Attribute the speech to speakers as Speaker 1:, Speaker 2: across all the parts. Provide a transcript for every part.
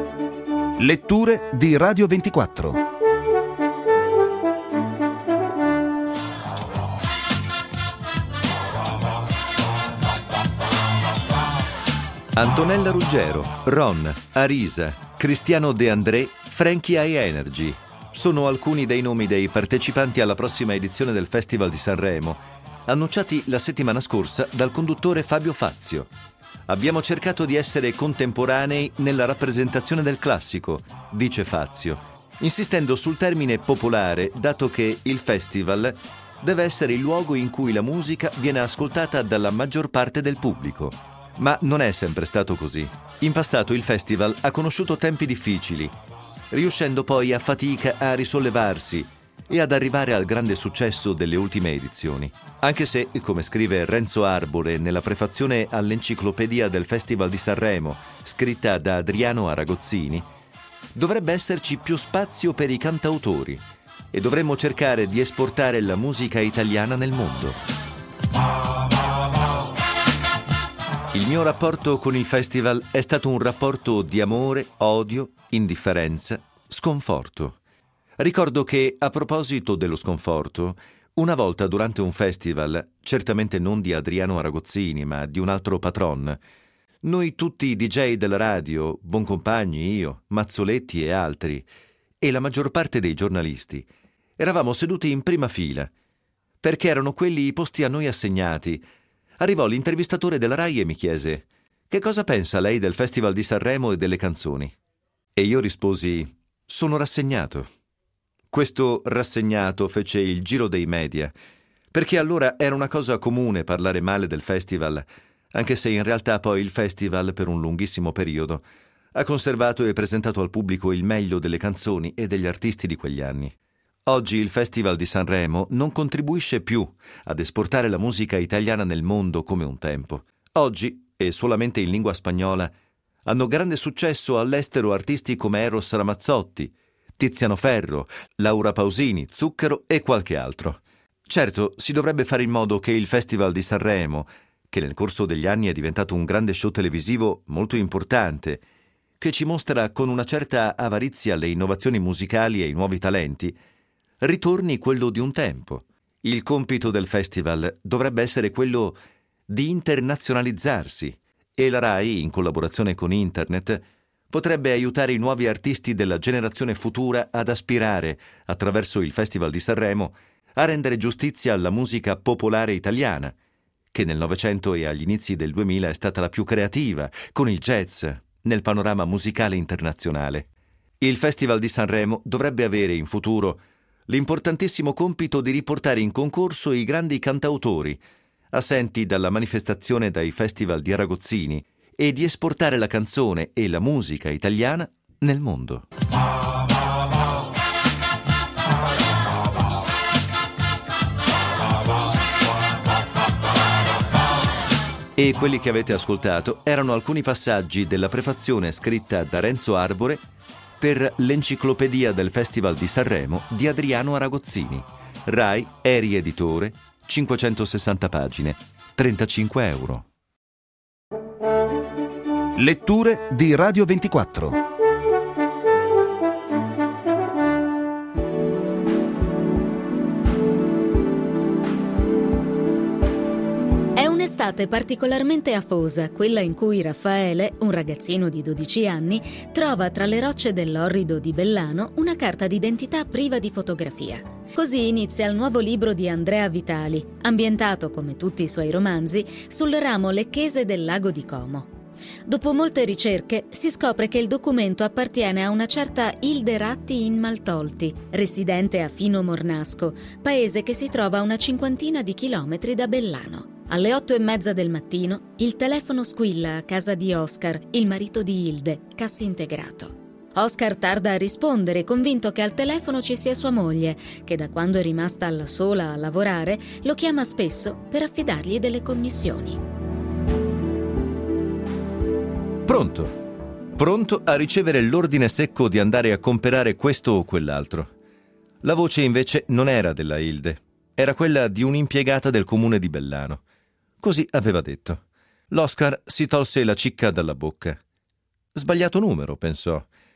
Speaker 1: Letture di Radio 24.
Speaker 2: Antonella Ruggero, Ron, Arisa, Cristiano De André, Frankie High Energy sono alcuni dei nomi dei partecipanti alla prossima edizione del Festival di Sanremo, annunciati la settimana scorsa dal conduttore Fabio Fazio. Abbiamo cercato di essere contemporanei nella rappresentazione del classico, dice Fazio, insistendo sul termine popolare, dato che il festival deve essere il luogo in cui la musica viene ascoltata dalla maggior parte del pubblico. Ma non è sempre stato così. In passato il festival ha conosciuto tempi difficili, riuscendo poi a fatica a risollevarsi e ad arrivare al grande successo delle ultime edizioni. Anche se, come scrive Renzo Arbore nella prefazione all'enciclopedia del Festival di Sanremo, scritta da Adriano Aragozzini, dovrebbe esserci più spazio per i cantautori e dovremmo cercare di esportare la musica italiana nel mondo. Il mio rapporto con il festival è stato un rapporto di amore, odio, indifferenza, sconforto. Ricordo che, a proposito dello sconforto, una volta durante un festival, certamente non di Adriano Aragozzini, ma di un altro patron, noi tutti i DJ della radio, Boncompagni, io, Mazzoletti e altri, e la maggior parte dei giornalisti, eravamo seduti in prima fila, perché erano quelli i posti a noi assegnati. Arrivò l'intervistatore della Rai e mi chiese: «Che cosa pensa lei del Festival di Sanremo e delle canzoni?» E io risposi: «Sono rassegnato». Questo rassegnato fece il giro dei media, perché allora era una cosa comune parlare male del festival, anche se in realtà poi il festival, per un lunghissimo periodo, ha conservato e presentato al pubblico il meglio delle canzoni e degli artisti di quegli anni. Oggi il Festival di Sanremo non contribuisce più ad esportare la musica italiana nel mondo come un tempo. Oggi, e solamente in lingua spagnola, hanno grande successo all'estero artisti come Eros Ramazzotti, Tiziano Ferro, Laura Pausini, Zucchero e qualche altro. Certo, si dovrebbe fare in modo che il Festival di Sanremo, che nel corso degli anni è diventato un grande show televisivo molto importante, che ci mostra con una certa avarizia le innovazioni musicali e i nuovi talenti, ritorni quello di un tempo. Il compito del festival dovrebbe essere quello di internazionalizzarsi e la Rai, in collaborazione con Internet, potrebbe aiutare i nuovi artisti della generazione futura ad aspirare, attraverso il Festival di Sanremo, a rendere giustizia alla musica popolare italiana, che nel Novecento e agli inizi del 2000 è stata la più creativa, con il jazz, nel panorama musicale internazionale. Il Festival di Sanremo dovrebbe avere in futuro l'importantissimo compito di riportare in concorso i grandi cantautori, assenti dalla manifestazione dai festival di Aragozzini, e di esportare la canzone e la musica italiana nel mondo. E quelli che avete ascoltato erano alcuni passaggi della prefazione scritta da Renzo Arbore per l'enciclopedia del Festival di Sanremo di Adriano Aragozzini. Rai, Eri Editore, 560 pagine, 35 euro.
Speaker 1: Letture di Radio 24.
Speaker 3: È un'estate particolarmente afosa, quella in cui Raffaele, un ragazzino di 12 anni, trova tra le rocce dell'Orrido di Bellano una carta d'identità priva di fotografia. Così inizia il nuovo libro di Andrea Vitali, ambientato, come tutti i suoi romanzi, sul ramo lecchese del lago di Como. Dopo molte ricerche si scopre che il documento appartiene a una certa Ilde Ratti in Maltolti, residente a Fino Mornasco, paese che si trova a una cinquantina di chilometri da Bellano. Alle 8:30 del mattino il telefono squilla a casa di Oscar, il marito di Ilde, cassintegrato. Oscar tarda a rispondere, convinto che al telefono ci sia sua moglie, che da quando è rimasta alla sola a lavorare lo chiama spesso per affidargli delle commissioni.
Speaker 2: Pronto a ricevere l'ordine secco di andare a comprare questo o quell'altro. La voce invece non era della Ilde, era quella di un'impiegata del comune di Bellano. Così aveva detto. L'Oscar si tolse la cicca dalla bocca. Sbagliato numero, pensò,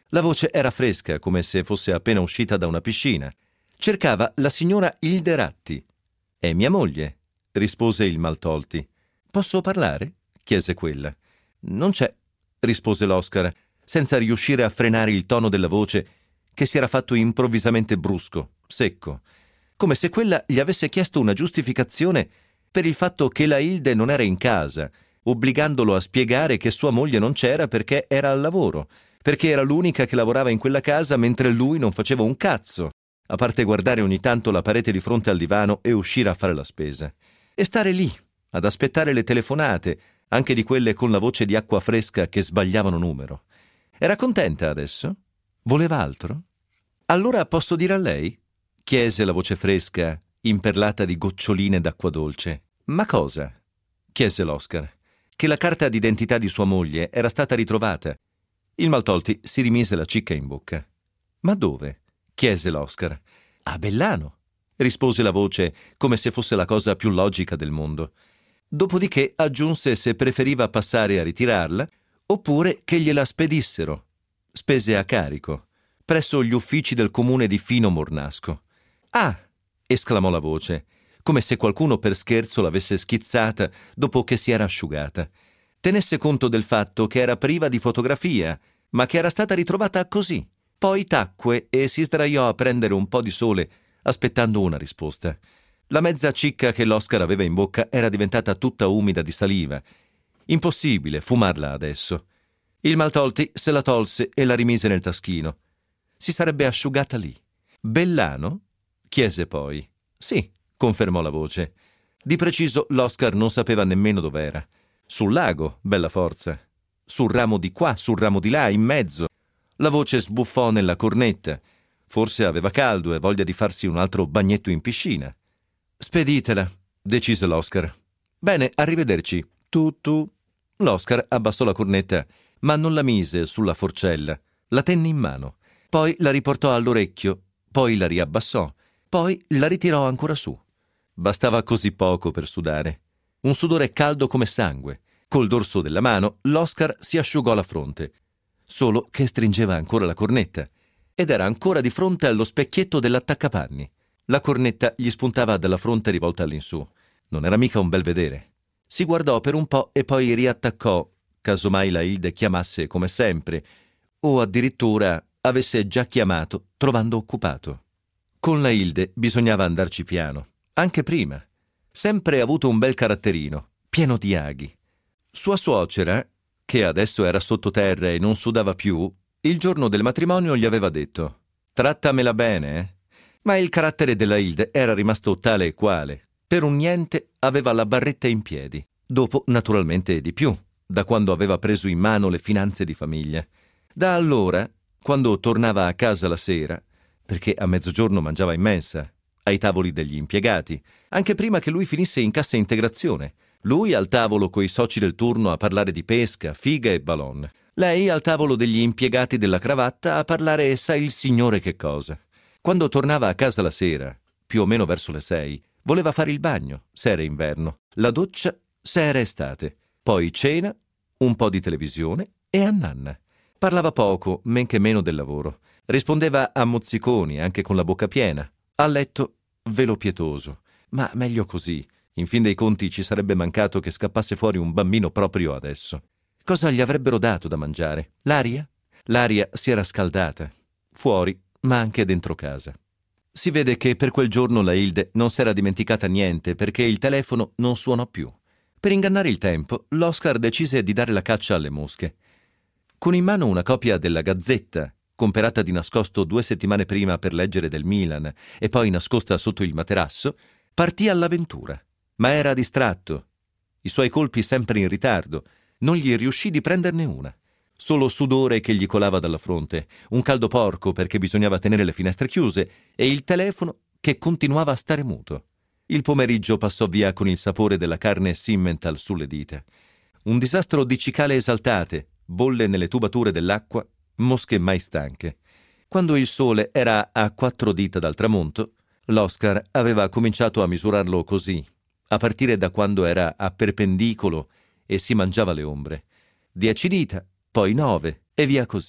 Speaker 2: La voce era fresca, come se fosse appena uscita da una piscina. Cercava la signora Hilde Ratti. «È mia moglie», rispose il Maltolti. «Posso parlare?» chiese quella. «Non c'è», rispose l'Oscar, senza riuscire a frenare il tono della voce che si era fatto improvvisamente brusco, secco, come se quella gli avesse chiesto una giustificazione per il fatto che la Hilde non era in casa, obbligandolo a spiegare che sua moglie non c'era perché era al lavoro, perché era l'unica che lavorava in quella casa mentre lui non faceva un cazzo, a parte guardare ogni tanto la parete di fronte al divano e uscire a fare la spesa. E stare lì, ad aspettare le telefonate, anche di quelle con la voce di acqua fresca che sbagliavano numero. Era contenta adesso? Voleva altro? «Allora posso dire a lei?» chiese la voce fresca, imperlata di goccioline d'acqua dolce. «Ma cosa?» chiese l'Oscar. «Che la carta d'identità di sua moglie era stata ritrovata». Il Maltolti si rimise la cicca in bocca. «Ma dove?» chiese l'Oscar. «A Bellano», rispose la voce come se fosse la cosa più logica del mondo. Dopodiché aggiunse se preferiva passare a ritirarla oppure che gliela spedissero, spese a carico, presso gli uffici del comune di Fino Mornasco. «Ah!» esclamò la voce, come se qualcuno per scherzo l'avesse schizzata dopo che si era asciugata. Tenesse conto del fatto che era priva di fotografia, ma che era stata ritrovata così. Poi tacque e si sdraiò a prendere un po' di sole, aspettando una risposta. La mezza cicca che l'Oscar aveva in bocca era diventata tutta umida di saliva. Impossibile fumarla adesso. Il Maltolti se la tolse e la rimise nel taschino. Si sarebbe asciugata lì. «Bellano?» chiese poi. «Sì», confermò la voce. Di preciso l'Oscar non sapeva nemmeno dov'era. Sul lago, bella forza. Sul ramo di qua, sul ramo di là, in mezzo. La voce sbuffò nella cornetta. Forse aveva caldo e voglia di farsi un altro bagnetto in piscina. «Speditela», decise l'Oscar. «Bene, arrivederci. Tu». L'Oscar abbassò la cornetta, ma non la mise sulla forcella. La tenne in mano. Poi la riportò all'orecchio, poi la riabbassò, poi la ritirò ancora su. Bastava così poco per sudare. Un sudore caldo come sangue. Col dorso della mano l'Oscar si asciugò la fronte, solo che stringeva ancora la cornetta, ed era ancora di fronte allo specchietto dell'attaccapanni. La cornetta gli spuntava dalla fronte rivolta all'insù. Non era mica un bel vedere. Si guardò per un po' e poi riattaccò, casomai la Hilde chiamasse come sempre, o addirittura avesse già chiamato trovando occupato. Con la Hilde bisognava andarci piano, anche prima. Sempre avuto un bel caratterino, pieno di aghi. Sua suocera, che adesso era sottoterra e non sudava più, il giorno del matrimonio gli aveva detto: «Trattamela bene, eh?» Ma il carattere della Hilde era rimasto tale e quale. Per un niente aveva la barretta in piedi. Dopo, naturalmente, di più, da quando aveva preso in mano le finanze di famiglia. Da allora, quando tornava a casa la sera, perché a mezzogiorno mangiava in mensa, ai tavoli degli impiegati, anche prima che lui finisse in cassa integrazione, lui al tavolo coi soci del turno a parlare di pesca, figa e ballon, lei al tavolo degli impiegati della cravatta a parlare sa il signore che cosa. Quando tornava a casa la sera, più o meno verso le 6, voleva fare il bagno, se era inverno, la doccia, se era estate, poi cena, un po' di televisione e a nanna. Parlava poco, men che meno del lavoro. Rispondeva a mozziconi, anche con la bocca piena. A letto, velo pietoso. Ma meglio così. In fin dei conti ci sarebbe mancato che scappasse fuori un bambino proprio adesso. Cosa gli avrebbero dato da mangiare? L'aria? L'aria si era scaldata. Fuori, ma anche dentro casa. Si vede che per quel giorno la Hilde non s'era dimenticata niente perché il telefono non suonò più. Per ingannare il tempo, l'Oscar decise di dare la caccia alle mosche. Con in mano una copia della Gazzetta, comperata di nascosto 2 settimane prima per leggere del Milan e poi nascosta sotto il materasso, partì all'avventura. Ma era distratto. I suoi colpi sempre in ritardo. Non gli riuscì di prenderne una. Solo sudore che gli colava dalla fronte, un caldo porco perché bisognava tenere le finestre chiuse e il telefono che continuava a stare muto. Il pomeriggio passò via con il sapore della carne Simmental sulle dita. Un disastro di cicale esaltate, bolle nelle tubature dell'acqua, mosche mai stanche. Quando il sole era a 4 dita dal tramonto, l'Oscar aveva cominciato a misurarlo così, a partire da quando era a perpendicolo e si mangiava le ombre. 10 dita, poi 9 e via così.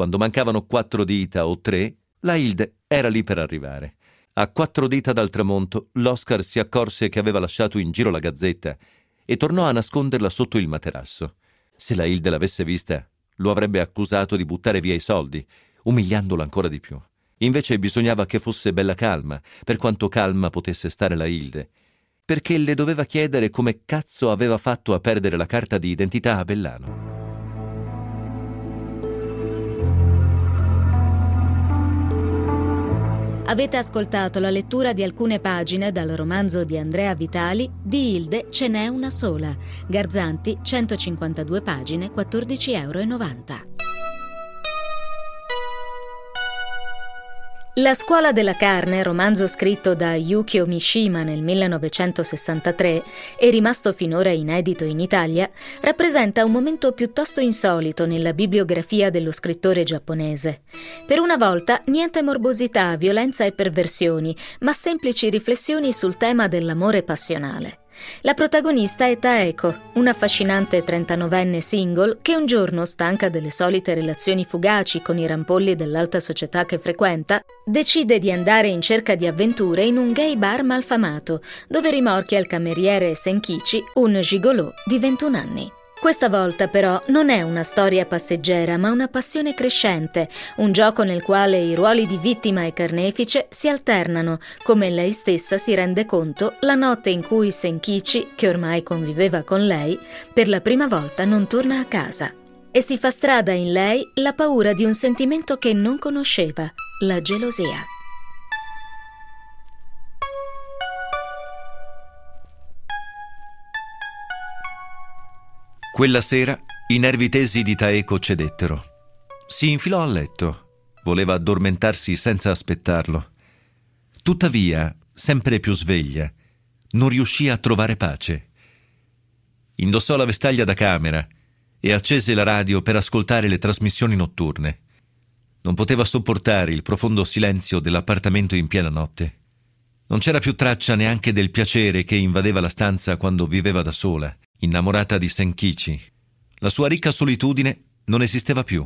Speaker 2: Quando mancavano 4 dita o 3, la Hilde era lì per arrivare. A 4 dita dal tramonto, l'Oscar si accorse che aveva lasciato in giro la gazzetta e tornò a nasconderla sotto il materasso. Se la Hilde l'avesse vista, lo avrebbe accusato di buttare via i soldi, umiliandolo ancora di più. Invece bisognava che fosse bella calma, per quanto calma potesse stare la Hilde, perché le doveva chiedere come cazzo aveva fatto a perdere la carta di identità a Bellano.
Speaker 3: Avete ascoltato la lettura di alcune pagine dal romanzo di Andrea Vitali Di Hilde ce n'è una sola. Garzanti, 152 pagine, €14,90. La scuola della carne, romanzo scritto da Yukio Mishima nel 1963 e rimasto finora inedito in Italia, rappresenta un momento piuttosto insolito nella bibliografia dello scrittore giapponese. Per una volta niente morbosità, violenza e perversioni, ma semplici riflessioni sul tema dell'amore passionale. La protagonista è Taeko, un'affascinante 39enne single che un giorno, stanca delle solite relazioni fugaci con i rampolli dell'alta società che frequenta, decide di andare in cerca di avventure in un gay bar malfamato, dove rimorchia il cameriere Senkichi, un gigolò di 21 anni. Questa volta però non è una storia passeggera, ma una passione crescente, un gioco nel quale i ruoli di vittima e carnefice si alternano, come lei stessa si rende conto la notte in cui Senkichi, che ormai conviveva con lei, per la prima volta non torna a casa. E si fa strada in lei la paura di un sentimento che non conosceva, la gelosia.
Speaker 2: Quella sera i nervi tesi di Taeko cedettero. Si infilò a letto. Voleva addormentarsi senza aspettarlo. Tuttavia, sempre più sveglia, non riuscì a trovare pace. Indossò la vestaglia da camera e accese la radio per ascoltare le trasmissioni notturne. Non poteva sopportare il profondo silenzio dell'appartamento in piena notte. Non c'era più traccia neanche del piacere che invadeva la stanza quando viveva da sola, innamorata di Senkichi. La sua ricca solitudine non esisteva più.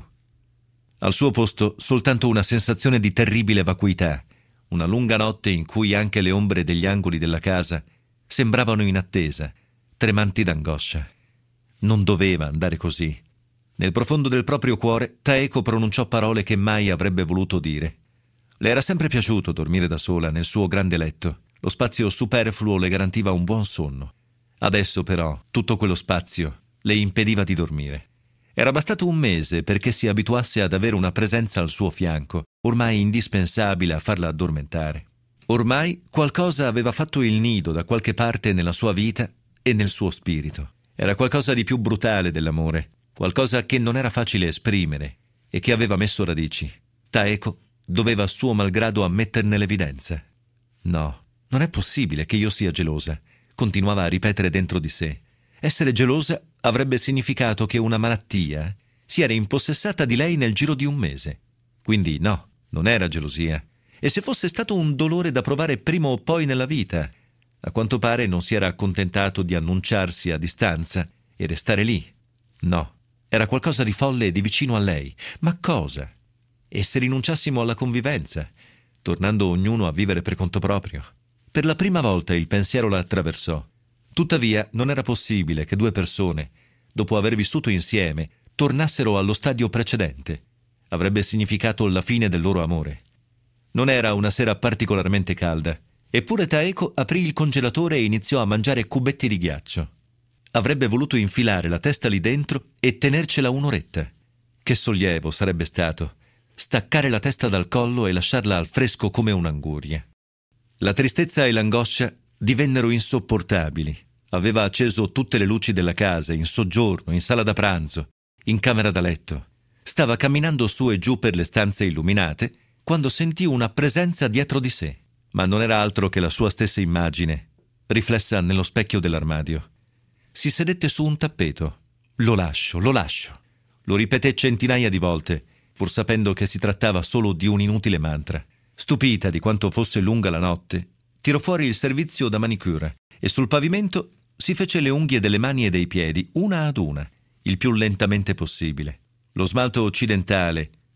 Speaker 2: Al suo posto soltanto una sensazione di terribile vacuità, una lunga notte in cui anche le ombre degli angoli della casa sembravano in attesa, tremanti d'angoscia. Non doveva andare così. Nel profondo del proprio cuore, Taeko pronunciò parole che mai avrebbe voluto dire. Le era sempre piaciuto dormire da sola nel suo grande letto. Lo spazio superfluo le garantiva un buon sonno. Adesso però tutto quello spazio le impediva di dormire. Era bastato un mese perché si abituasse ad avere una presenza al suo fianco, ormai indispensabile a farla addormentare. Ormai qualcosa aveva fatto il nido da qualche parte nella sua vita e nel suo spirito. Era qualcosa di più brutale dell'amore, qualcosa che non era facile esprimere e che aveva messo radici. Taeko doveva a suo malgrado ammetterne l'evidenza. No, non è possibile che io sia gelosa, continuava a ripetere dentro di sé. Essere gelosa avrebbe significato che una malattia si era impossessata di lei nel giro di un mese. Quindi no, non era gelosia. E se fosse stato un dolore da provare prima o poi nella vita, a quanto pare non si era accontentato di annunciarsi a distanza e restare lì. No, era qualcosa di folle e di vicino a lei. Ma cosa? E se rinunciassimo alla convivenza, tornando ognuno a vivere per conto proprio? Per la prima volta il pensiero la attraversò. Tuttavia non era possibile che due persone, dopo aver vissuto insieme, tornassero allo stadio precedente. Avrebbe significato la fine del loro amore. Non era una sera particolarmente calda, eppure Taeko aprì il congelatore e iniziò a mangiare cubetti di ghiaccio. Avrebbe voluto infilare la testa lì dentro e tenercela un'oretta. Che sollievo sarebbe stato staccare la testa dal collo e lasciarla al fresco come un'anguria. La tristezza e l'angoscia divennero insopportabili. Aveva acceso tutte le luci della casa, in soggiorno, in sala da pranzo, in camera da letto. Stava camminando su e giù per le stanze illuminate quando sentì una presenza dietro di sé. Ma non era altro che la sua stessa immagine, riflessa nello specchio dell'armadio. Si sedette su un tappeto. Lo lascio, lo lascio. Lo ripeté centinaia di volte, pur sapendo che si trattava solo di un inutile mantra. Stupita di quanto fosse lunga la notte, tirò fuori il servizio da manicure e sul pavimento si fece le unghie delle mani e dei piedi, una ad una, il più lentamente possibile. Lo smalto occidentale,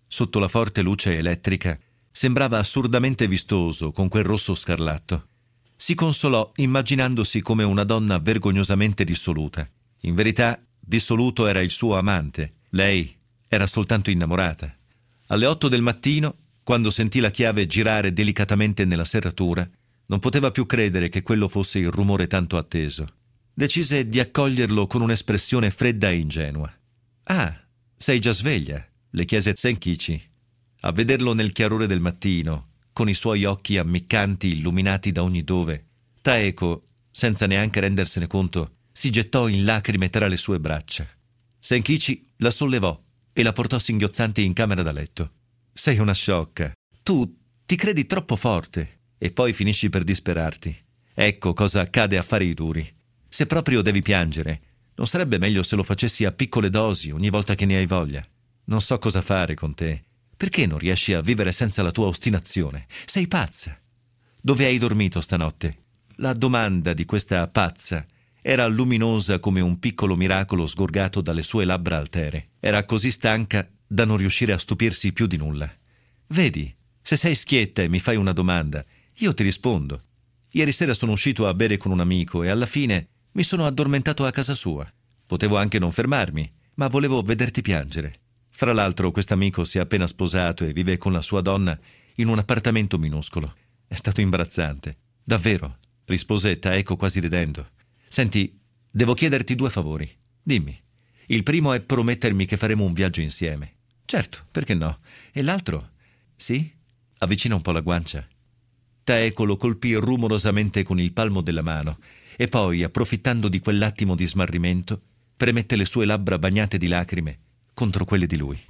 Speaker 2: sotto la forte luce elettrica, sembrava assurdamente vistoso con quel rosso scarlatto. Si consolò immaginandosi come una donna vergognosamente dissoluta. In verità, dissoluto era il suo amante. Lei era soltanto innamorata. Alle 8 del mattino, quando sentì la chiave girare delicatamente nella serratura, non poteva più credere che quello fosse il rumore tanto atteso. Decise di accoglierlo con un'espressione fredda e ingenua. «Ah, sei già sveglia?» le chiese Senkichi. A vederlo nel chiarore del mattino, con i suoi occhi ammiccanti illuminati da ogni dove, Taeko, senza neanche rendersene conto, si gettò in lacrime tra le sue braccia. Senkichi la sollevò e la portò singhiozzante in camera da letto. «Sei una sciocca. Tu ti credi troppo forte e poi finisci per disperarti. Ecco cosa accade a fare i duri. Se proprio devi piangere, non sarebbe meglio se lo facessi a piccole dosi ogni volta che ne hai voglia? Non so cosa fare con te. Perché non riesci a vivere senza la tua ostinazione? Sei pazza. Dove hai dormito stanotte?» La domanda di questa pazza era luminosa come un piccolo miracolo sgorgato dalle sue labbra altere. Era così stanca da non riuscire a stupirsi più di nulla. «Vedi, se sei schietta e mi fai una domanda, io ti rispondo. Ieri sera sono uscito a bere con un amico e alla fine mi sono addormentato a casa sua. Potevo anche non fermarmi, ma volevo vederti piangere. Fra l'altro, quest'amico si è appena sposato e vive con la sua donna in un appartamento minuscolo. È stato imbarazzante. Davvero», rispose Taeko quasi ridendo. «Senti, devo chiederti 2 favori. Dimmi. Il primo è promettermi che faremo un viaggio insieme». «Certo, perché no? E l'altro?» «Sì?» Avvicina un po' la guancia. Taeko lo colpì rumorosamente con il palmo della mano e poi, approfittando di quell'attimo di smarrimento, premette le sue labbra bagnate di lacrime contro quelle di lui.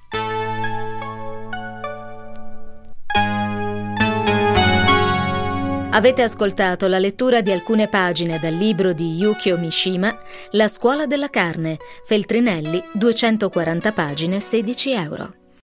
Speaker 3: Avete ascoltato la lettura di alcune pagine dal libro di Yukio Mishima, La scuola della carne, Feltrinelli, 240 pagine, €16.